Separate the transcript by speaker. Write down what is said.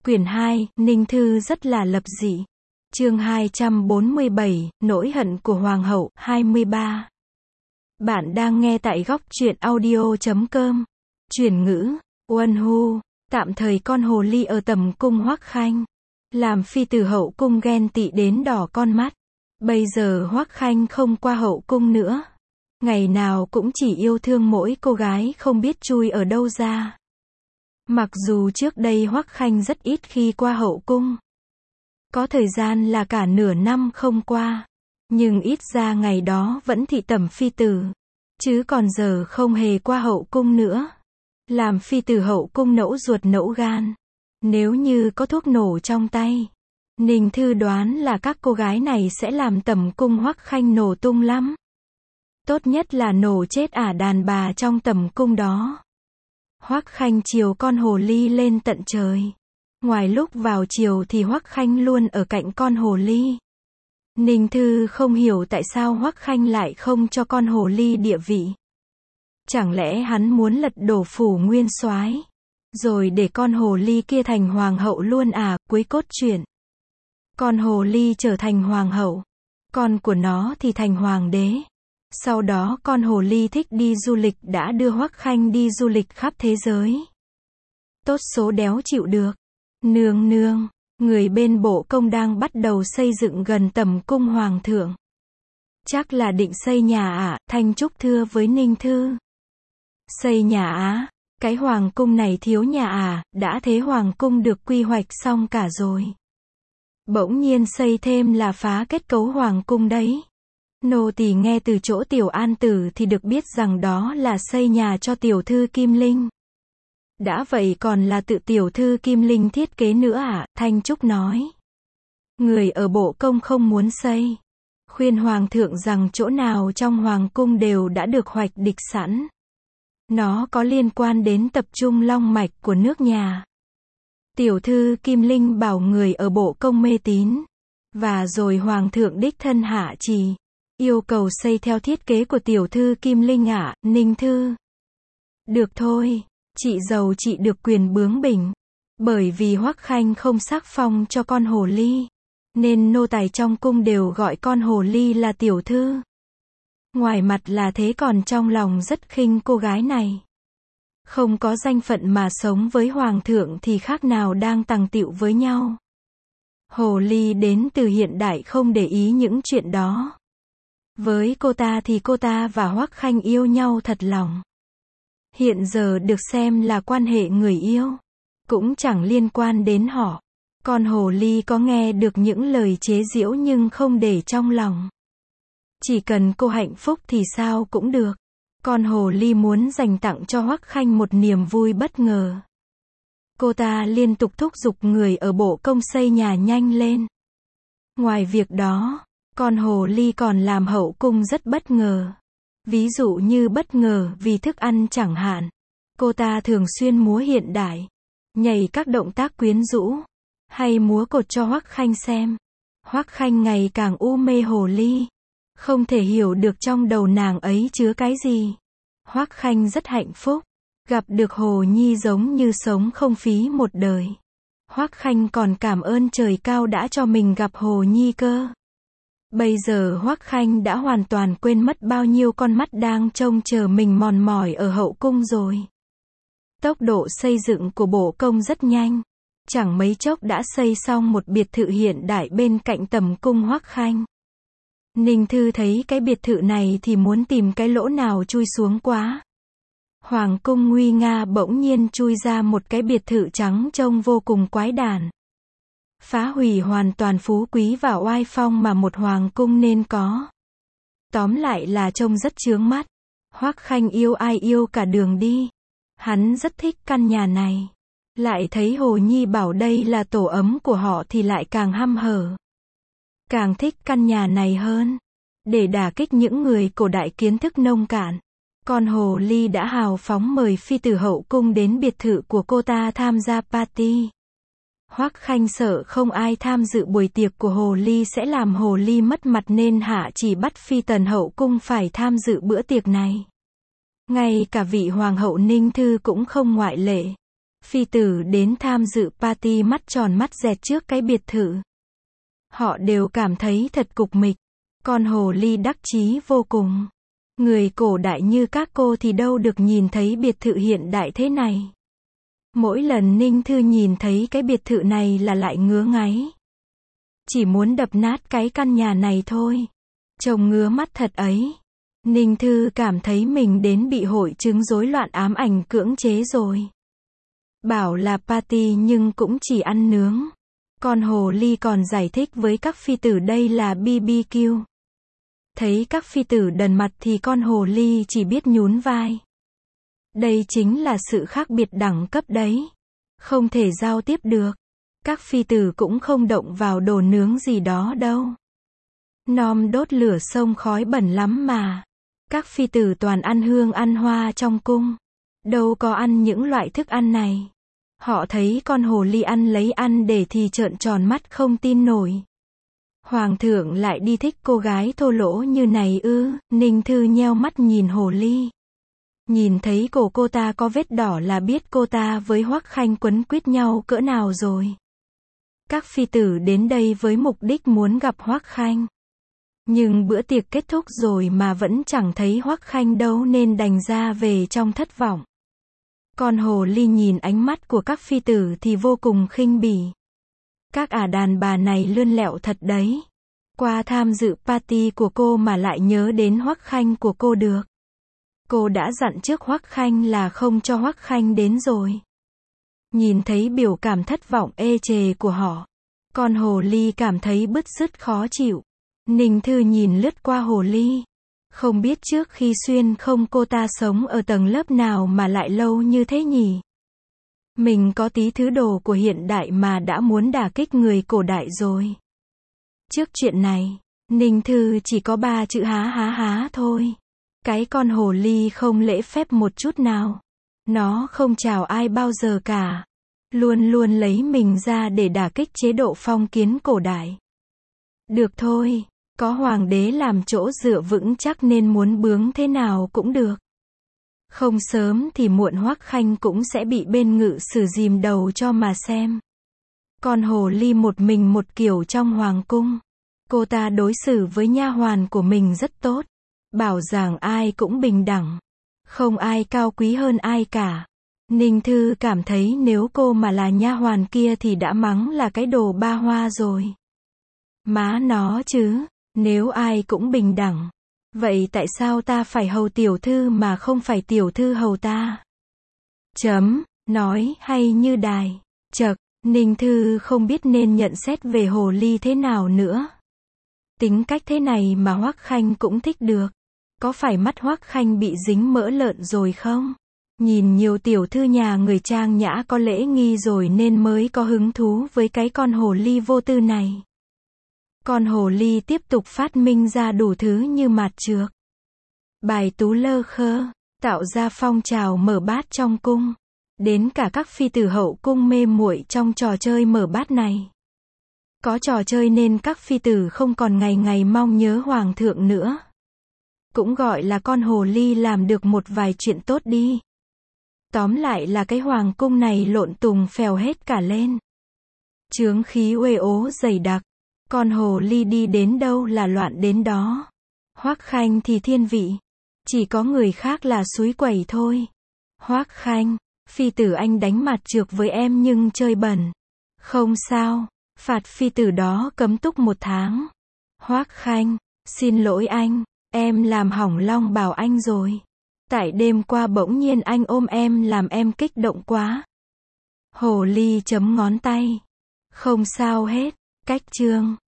Speaker 1: Quyển 2, Ninh Thư rất là lập dị. Chương 247, Nỗi hận của Hoàng hậu, 23. Bạn đang nghe tại góc truyện audio.com. Chuyển ngữ, Uân Hu, tạm thời con hồ ly ở tầm cung Hoắc Khanh. Làm phi tử hậu cung ghen tị đến đỏ con mắt. Bây giờ Hoắc Khanh không qua hậu cung nữa. Ngày nào cũng chỉ yêu thương mỗi cô gái không biết chui ở đâu ra. Mặc dù trước đây Hoắc Khanh rất ít khi qua hậu cung. Có thời gian là cả nửa năm không qua. Nhưng ít ra ngày đó vẫn thị tẩm phi tử. Chứ còn giờ không hề qua hậu cung nữa. Làm phi tử hậu cung nẫu ruột nẫu gan. Nếu như có thuốc nổ trong tay, Ninh Thư đoán là các cô gái này sẽ làm tẩm cung Hoắc Khanh nổ tung lắm. Tốt nhất là nổ chết đàn bà trong tẩm cung đó. Hoắc Khanh chiều con hồ ly lên tận trời. Ngoài lúc vào chiều thì Hoắc Khanh luôn ở cạnh con hồ ly. Ninh Thư không hiểu tại sao Hoắc Khanh lại không cho con hồ ly địa vị. Chẳng lẽ hắn muốn lật đổ phủ nguyên soái, rồi để con hồ ly kia thành hoàng hậu luôn à? Cuối cốt truyện, con hồ ly trở thành hoàng hậu, con của nó thì thành hoàng đế. Sau đó con hồ ly thích đi du lịch đã đưa Hoắc Khanh đi du lịch khắp thế giới. Tốt số đéo chịu được. Nương nương, người bên bộ công đang bắt đầu xây dựng gần tầm cung hoàng thượng. Chắc là định xây nhà à? Thanh Trúc thưa với Ninh Thư. Xây nhà á? Cái hoàng cung này thiếu nhà à? Đã thế hoàng cung được quy hoạch xong cả rồi. Bỗng nhiên xây thêm là phá kết cấu hoàng cung đấy. Nô tỳ nghe từ chỗ tiểu an tử thì được biết rằng đó là xây nhà cho tiểu thư Kim Linh. Đã vậy còn là tự tiểu thư Kim Linh thiết kế nữa à? Thanh Trúc nói. Người ở bộ công không muốn xây. Khuyên hoàng thượng rằng chỗ nào trong hoàng cung đều đã được hoạch địch sẵn. Nó có liên quan đến tập trung long mạch của nước nhà. Tiểu thư Kim Linh bảo người ở bộ công mê tín. Và rồi hoàng thượng đích thân hạ trì. Yêu cầu xây theo thiết kế của tiểu thư Kim Linh ạ. Ninh Thư. Được thôi. Chị giàu chị được quyền bướng bỉnh. Bởi vì Hoắc Khanh không sắc phong cho con hồ ly, nên nô tài trong cung đều gọi con hồ ly là tiểu thư. Ngoài mặt là thế còn trong lòng rất khinh cô gái này. Không có danh phận mà sống với hoàng thượng thì khác nào đang tằng tịu với nhau. Hồ ly đến từ hiện đại không để ý những chuyện đó. Với cô ta thì cô ta và Hoắc Khanh yêu nhau thật lòng. Hiện giờ được xem là quan hệ người yêu. Cũng chẳng liên quan đến họ. Con hồ ly có nghe được những lời chế giễu nhưng không để trong lòng. Chỉ cần cô hạnh phúc thì sao cũng được. Con hồ ly muốn dành tặng cho Hoắc Khanh một niềm vui bất ngờ. Cô ta liên tục thúc giục người ở bộ công xây nhà nhanh lên. Ngoài việc đó, con hồ ly còn làm hậu cung rất bất ngờ. Ví dụ như bất ngờ vì thức ăn chẳng hạn. Cô ta thường xuyên múa hiện đại, nhảy các động tác quyến rũ, hay múa cột cho Hoắc Khanh xem. Hoắc Khanh ngày càng u mê hồ ly, không thể hiểu được trong đầu nàng ấy chứa cái gì. Hoắc Khanh rất hạnh phúc, gặp được Hồ Nhi giống như sống không phí một đời. Hoắc Khanh còn cảm ơn trời cao đã cho mình gặp Hồ Nhi cơ. Bây giờ Hoắc Khanh đã hoàn toàn quên mất bao nhiêu con mắt đang trông chờ mình mòn mỏi ở hậu cung rồi. Tốc độ xây dựng của bộ công rất nhanh. Chẳng mấy chốc đã xây xong một biệt thự hiện đại bên cạnh tầm cung Hoắc Khanh. Ninh Thư thấy cái biệt thự này thì muốn tìm cái lỗ nào chui xuống quá. Hoàng cung nguy nga bỗng nhiên chui ra một cái biệt thự trắng trông vô cùng quái đản. Phá hủy hoàn toàn phú quý và oai phong mà một hoàng cung nên có. Tóm lại là trông rất chướng mắt. Hoắc Khanh yêu ai yêu cả đường đi. Hắn rất thích căn nhà này. Lại thấy Hồ Nhi bảo đây là tổ ấm của họ thì lại càng hăm hở. Càng thích căn nhà này hơn. Để đả kích những người cổ đại kiến thức nông cạn, con hồ ly đã hào phóng mời phi tử hậu cung đến biệt thự của cô ta tham gia party. Hoắc Khanh sợ không ai tham dự buổi tiệc của hồ ly sẽ làm hồ ly mất mặt nên hạ chỉ bắt phi tần hậu cung phải tham dự bữa tiệc này. Ngay cả vị hoàng hậu Ninh Thư cũng không ngoại lệ. phi tử đến tham dự party mắt tròn mắt dẹt trước cái biệt thự. Họ đều cảm thấy thật cục mịch. Con hồ ly đắc chí vô cùng. Người cổ đại như các cô thì đâu được nhìn thấy biệt thự hiện đại thế này. Mỗi lần Ninh Thư nhìn thấy cái biệt thự này là lại ngứa ngáy. Chỉ muốn đập nát cái căn nhà này thôi. Trông ngứa mắt thật ấy. Ninh Thư cảm thấy mình đến bị hội chứng rối loạn ám ảnh cưỡng chế rồi. Bảo là party nhưng cũng chỉ ăn nướng. Con hồ ly còn giải thích với các phi tử đây là BBQ. Thấy các phi tử đần mặt thì con hồ ly chỉ biết nhún vai. Đây chính là sự khác biệt đẳng cấp đấy. Không thể giao tiếp được. Các phi tử cũng không động vào đồ nướng gì đó đâu. Nom đốt lửa sông khói bẩn lắm mà. Các phi tử toàn ăn hương ăn hoa trong cung. Đâu có ăn những loại thức ăn này. Họ thấy con hồ ly ăn lấy ăn để thì trợn tròn mắt không tin nổi. Hoàng thượng lại đi thích cô gái thô lỗ như này ư? Ninh Thư nheo mắt nhìn hồ ly. Nhìn thấy cổ cô ta có vết đỏ là biết cô ta với Hoắc Khanh quấn quýt nhau cỡ nào rồi. Các phi tử đến đây với mục đích muốn gặp Hoắc Khanh. Nhưng bữa tiệc kết thúc rồi mà vẫn chẳng thấy Hoắc Khanh đâu nên đành ra về trong thất vọng. Con hồ ly nhìn ánh mắt của các phi tử thì vô cùng khinh bỉ. Các đàn bà này lươn lẹo thật đấy. Qua tham dự party của cô mà lại nhớ đến Hoắc Khanh của cô được. Cô đã dặn trước Hoắc Khanh là không cho Hoắc Khanh đến rồi. Nhìn thấy biểu cảm thất vọng ê chề của họ. Con hồ ly cảm thấy bứt rứt khó chịu. Ninh Thư nhìn lướt qua hồ ly. Không biết trước khi xuyên không cô ta sống ở tầng lớp nào mà lại lâu như thế nhỉ? Mình có tí thứ đồ của hiện đại mà đã muốn đả kích người cổ đại rồi. Trước chuyện này, Ninh Thư chỉ có 3 chữ há há há thôi. Cái con hồ ly không lễ phép một chút nào. Nó không chào ai bao giờ cả. Luôn luôn lấy mình ra để đả kích chế độ phong kiến cổ đại. Được thôi, có hoàng đế làm chỗ dựa vững chắc nên muốn bướng thế nào cũng được. Không sớm thì muộn Hoắc Khanh cũng sẽ bị bên ngự sử dìm đầu cho mà xem. Con hồ ly một mình một kiểu trong hoàng cung. Cô ta đối xử với nha hoàn của mình rất tốt. Bảo rằng ai cũng bình đẳng. Không ai cao quý hơn ai cả. Ninh Thư cảm thấy nếu cô mà là nha hoàn kia thì đã mắng là cái đồ ba hoa rồi. Má nó chứ, nếu ai cũng bình đẳng. Vậy tại sao ta phải hầu tiểu thư mà không phải tiểu thư hầu ta? Nói hay như đài. Chậc, Ninh Thư không biết nên nhận xét về hồ ly thế nào nữa. Tính cách thế này mà Hoắc Khanh cũng thích được. Có phải mắt Hoắc Khanh bị dính mỡ lợn rồi không? Nhìn nhiều tiểu thư nhà người trang nhã có lễ nghi rồi nên mới có hứng thú với cái con hồ ly vô tư này. Con hồ ly tiếp tục phát minh ra đủ thứ như mạt chược, bài tú lơ khơ, tạo ra phong trào mở bát trong cung. Đến cả các phi tử hậu cung mê muội trong trò chơi mở bát này. Có trò chơi nên các phi tử không còn ngày ngày mong nhớ hoàng thượng nữa. Cũng gọi là con hồ ly làm được một vài chuyện tốt đi. Tóm lại là cái hoàng cung này lộn tùng phèo hết cả lên. Chướng khí uê ố dày đặc. Con hồ ly đi đến đâu là loạn đến đó. Hoắc Khanh thì thiên vị. Chỉ có người khác là xúi quẩy thôi. Hoắc Khanh, phi tử anh đánh mặt trược với em nhưng chơi bẩn. Không sao, phạt phi tử đó cấm túc 1 tháng. Hoắc Khanh, xin lỗi anh, em làm hỏng long bào anh rồi. Tại đêm qua bỗng nhiên anh ôm em làm em kích động quá. Hồ ly chấm ngón tay. Không sao hết, cách chương.